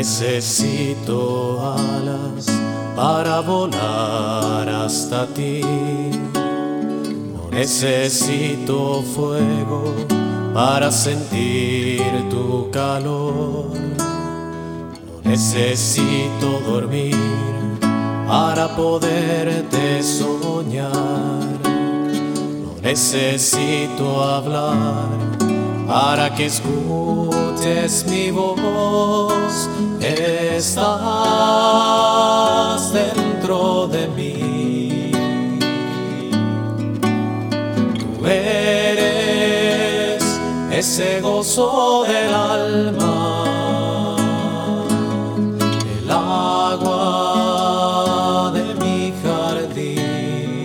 Necesito alas para volar hasta ti. No necesito fuego para sentir tu calor. No necesito dormir para poderte soñar. No necesito hablar para que escuches mi voz. Estás dentro de mí. Tú eres ese gozo del alma, el agua de mi jardín,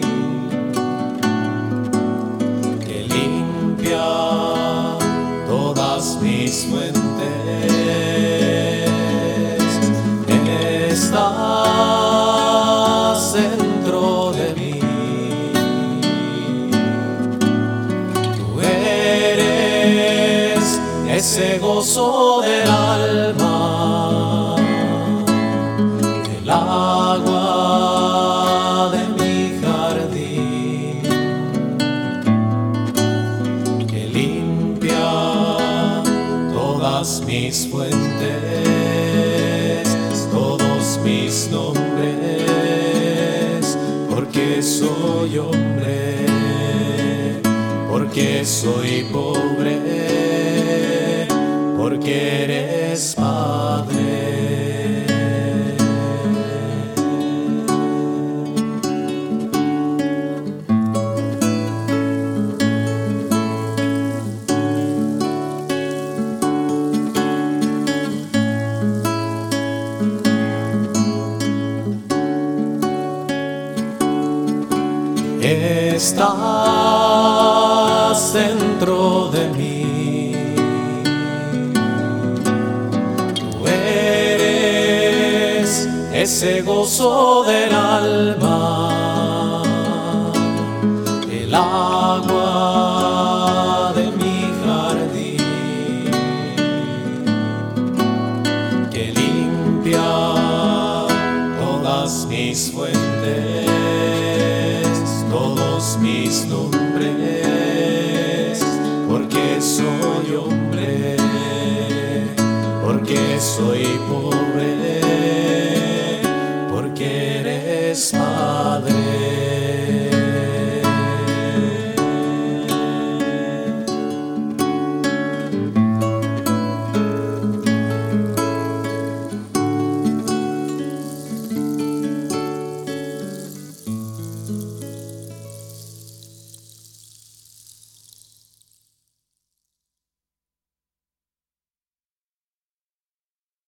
que limpia todas mis fuentes. Estás dentro de mí. Tú eres ese gozo del alma, el agua de mi jardín, que limpia todas mis fuentes, todos mis nombres, porque soy hombre, porque soy pobre, porque eres Padre. Estás dentro de mí. Tú eres ese gozo del alma, el agua de mi jardín, que limpia todas mis fuentes, todos mis nombres,